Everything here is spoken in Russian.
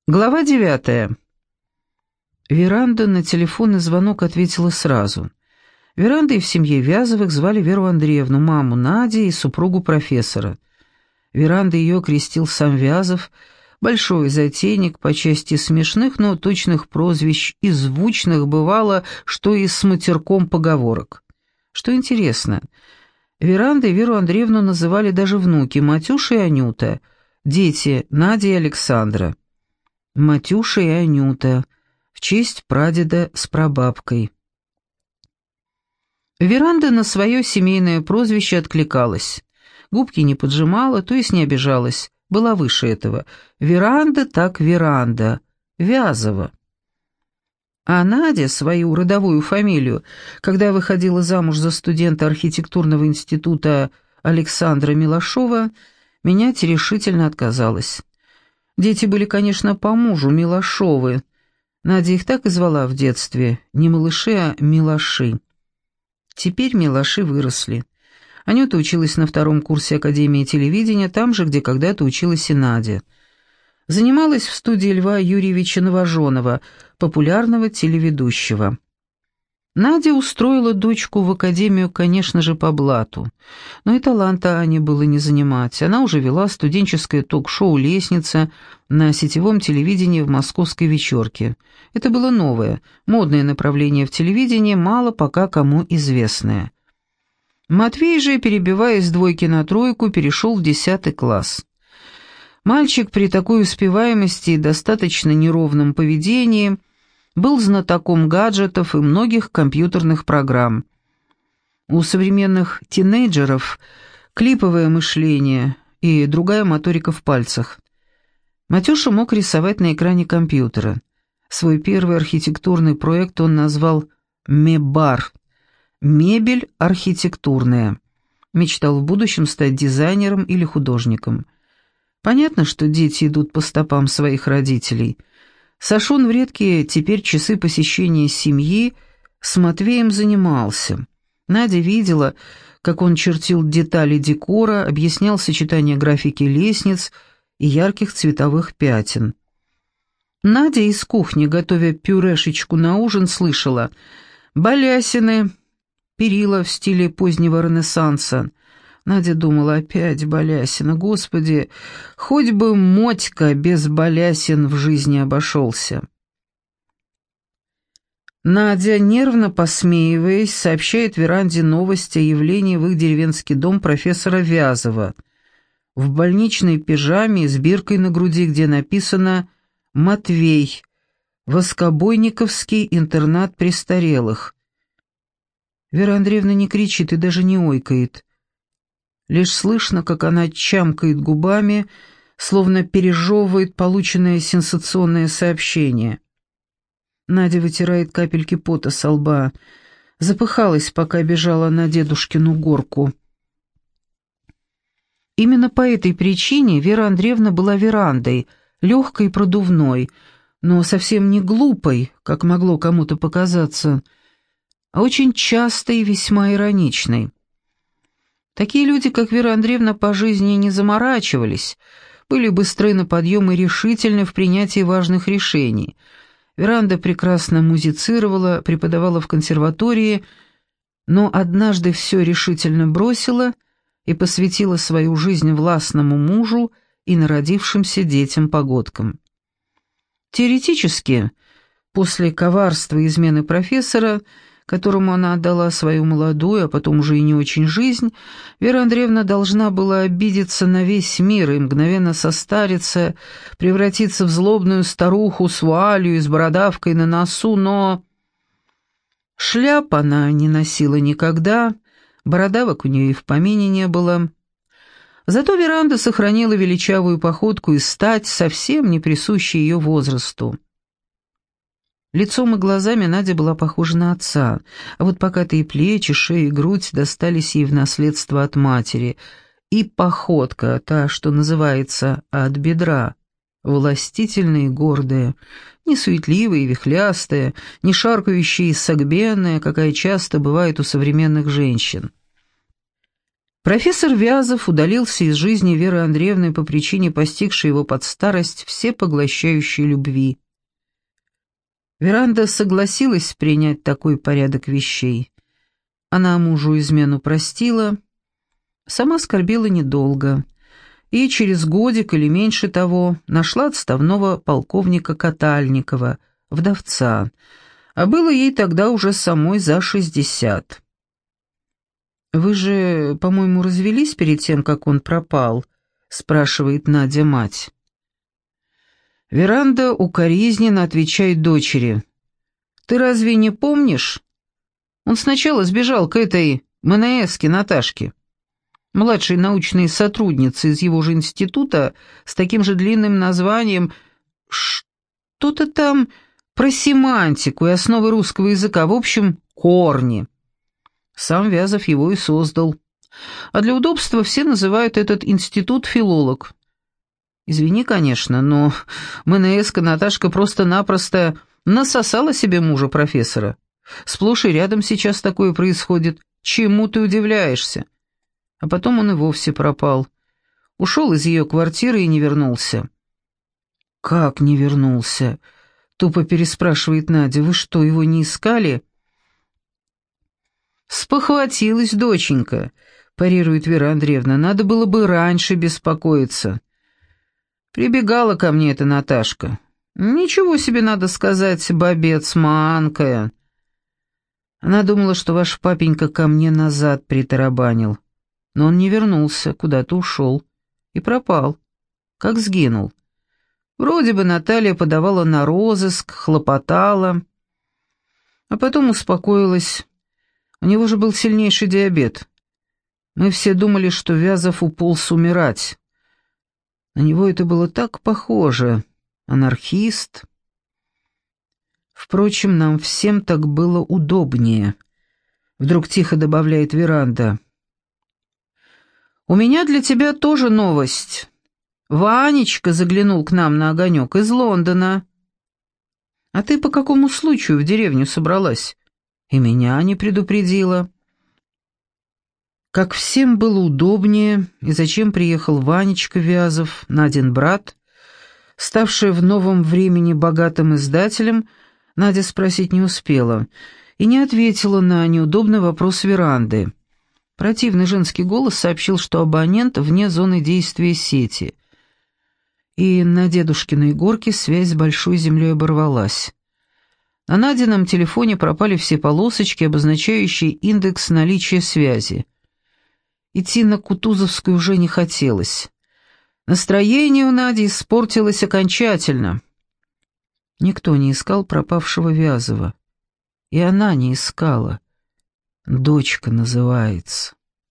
Глава 9. Веранда на телефонный звонок ответила сразу. Верандой в семье Вязовых звали Веру Андреевну, маму Нади и супругу профессора. Верандой ее крестил сам Вязов, большой затейник по части смешных, но точных прозвищ и звучных бывало, что и с матерком поговорок. Что интересно, Верандой Веру Андреевну называли даже внуки Матюша и Анюта, дети Надя и Александра. Матюша и Анюта, в честь прадеда с прабабкой. Веранда на свое семейное прозвище откликалась. Губки не поджимала, то есть не обижалась, была выше этого. Веранда так веранда, Вязова. А Надя свою родовую фамилию, когда выходила замуж за студента архитектурного института Александра Милошова, менять решительно отказалась. Дети были, конечно, по мужу Милошовы. Надя их так и звала в детстве, не малыши, а милоши. Теперь милоши выросли. Анюта училась на 2-м курсе Академии телевидения, там же, где когда-то училась и Надя. Занималась в студии Льва Юрьевича Новоженова, популярного телеведущего. Надя устроила дочку в академию, конечно же, по блату. Но и таланта Ане было не занимать. Она уже вела студенческое ток-шоу «Лестница» на сетевом телевидении в московской вечерке. Это было новое, модное направление в телевидении, мало пока кому известное. Матвей же, перебиваясь с 2 на 3, перешел в 10 класс. Мальчик при такой успеваемости и достаточно неровном поведении был знатоком гаджетов и многих компьютерных программ. У современных тинейджеров клиповое мышление и другая моторика в пальцах. Матюша мог рисовать на экране компьютера. Свой первый архитектурный проект он назвал «Мебар» — «Мебель архитектурная». Мечтал в будущем стать дизайнером или художником. Понятно, что дети идут по стопам своих родителей. Сашон в редкие теперь часы посещения семьи с Матвеем занимался. Надя видела, как он чертил детали декора, объяснял сочетание графики лестниц и ярких цветовых пятен. Надя из кухни, готовя пюрешечку на ужин, слышала «Балясины», перила в стиле позднего Ренессанса. Надя думала, опять балясина, господи, хоть бы Мотька без балясин в жизни обошелся. Надя, нервно посмеиваясь, сообщает Веранде новость о явлении в их деревенский дом профессора Вязова в больничной пижаме и с биркой на груди, где написано «Матвей, Воскобойниковский интернат престарелых». Вера Андреевна не кричит и даже не ойкает. Лишь слышно, как она чамкает губами, словно пережевывает полученное сенсационное сообщение. Надя вытирает капельки пота со лба. Запыхалась, пока бежала на дедушкину горку. Именно по этой причине Вера Андреевна была верандой, легкой и продувной, но совсем не глупой, как могло кому-то показаться, а очень частой и весьма ироничной. Такие люди, как Вера Андреевна, по жизни не заморачивались, были быстры на подъем и решительны в принятии важных решений. Веранда прекрасно музицировала, преподавала в консерватории, но однажды все решительно бросила и посвятила свою жизнь властному мужу и народившимся детям-погодкам. Теоретически, после коварства и измены профессора, которому она отдала свою молодую, а потом уже и не очень жизнь, Вера Андреевна должна была обидеться на весь мир и мгновенно состариться, превратиться в злобную старуху с вуалью и с бородавкой на носу, но шляп она не носила никогда, бородавок у нее и в помине не было. Зато Веранда сохранила величавую походку и стать, совсем не присущей ее возрасту. Лицом и глазами Надя была похожа на отца, а вот покатые плечи, шея и грудь достались ей в наследство от матери, и походка, та, что называется «от бедра», властительная и гордая, не суетливая и вихлястая, не шаркающая и согбенная, какая часто бывает у современных женщин. Профессор Вязов удалился из жизни Веры Андреевны по причине постигшей его под старость всепоглощающей любви. Веранда согласилась принять такой порядок вещей. Она мужу измену простила, сама скорбела недолго, и через годик или меньше того нашла отставного полковника Катальникова, вдовца, а было ей тогда уже самой за 60. «Вы же, по-моему, развелись перед тем, как он пропал?» — спрашивает Надя мать. Веранда укоризненно отвечает дочери. «Ты разве не помнишь? Он сначала сбежал к этой МНСке Наташке, младшей научной сотруднице из его же института с таким же длинным названием, что-то там про семантику и основы русского языка, в общем, корни. Сам Вязов его и создал. А для удобства все называют этот институт филолог. Извини, конечно, но МНСка Наташка просто-напросто насосала себе мужа профессора. Сплошь и рядом сейчас такое происходит. Чему ты удивляешься? А потом он и вовсе пропал. Ушел из ее квартиры и не вернулся». «Как не вернулся?» — тупо переспрашивает Надя. «Вы что, его не искали?» «Спохватилась доченька», — парирует Вера Андреевна. «Надо было бы раньше беспокоиться. Прибегала ко мне эта Наташка. Ничего себе, надо сказать, бабец манкая. Она думала, что ваш папенька ко мне назад притарабанил. Но он не вернулся, куда-то ушел. И пропал. Как сгинул. Вроде бы Наталья подавала на розыск, хлопотала. А потом успокоилась. У него же был сильнейший диабет. Мы все думали, что Вязов уполз умирать. На него это было так похоже. Анархист. Впрочем, нам всем так было удобнее. Вдруг тихо добавляет Веранда. «У меня для тебя тоже новость. Ванечка заглянул к нам на огонек из Лондона. А ты по какому случаю в деревню собралась? И меня не предупредила». Как всем было удобнее, и зачем приехал Ванечка Вязов, Надин брат, ставший в новом времени богатым издателем, Надя спросить не успела и не ответила на неудобный вопрос Веранды. Противный женский голос сообщил, что абонент вне зоны действия сети. И на дедушкиной горке связь с Большой Землей оборвалась. На Надином телефоне пропали все полосочки, обозначающие индекс наличия связи. Идти на Кутузовскую уже не хотелось. Настроение у Нади испортилось окончательно. Никто не искал пропавшего Вязова. И она не искала. Дочка называется.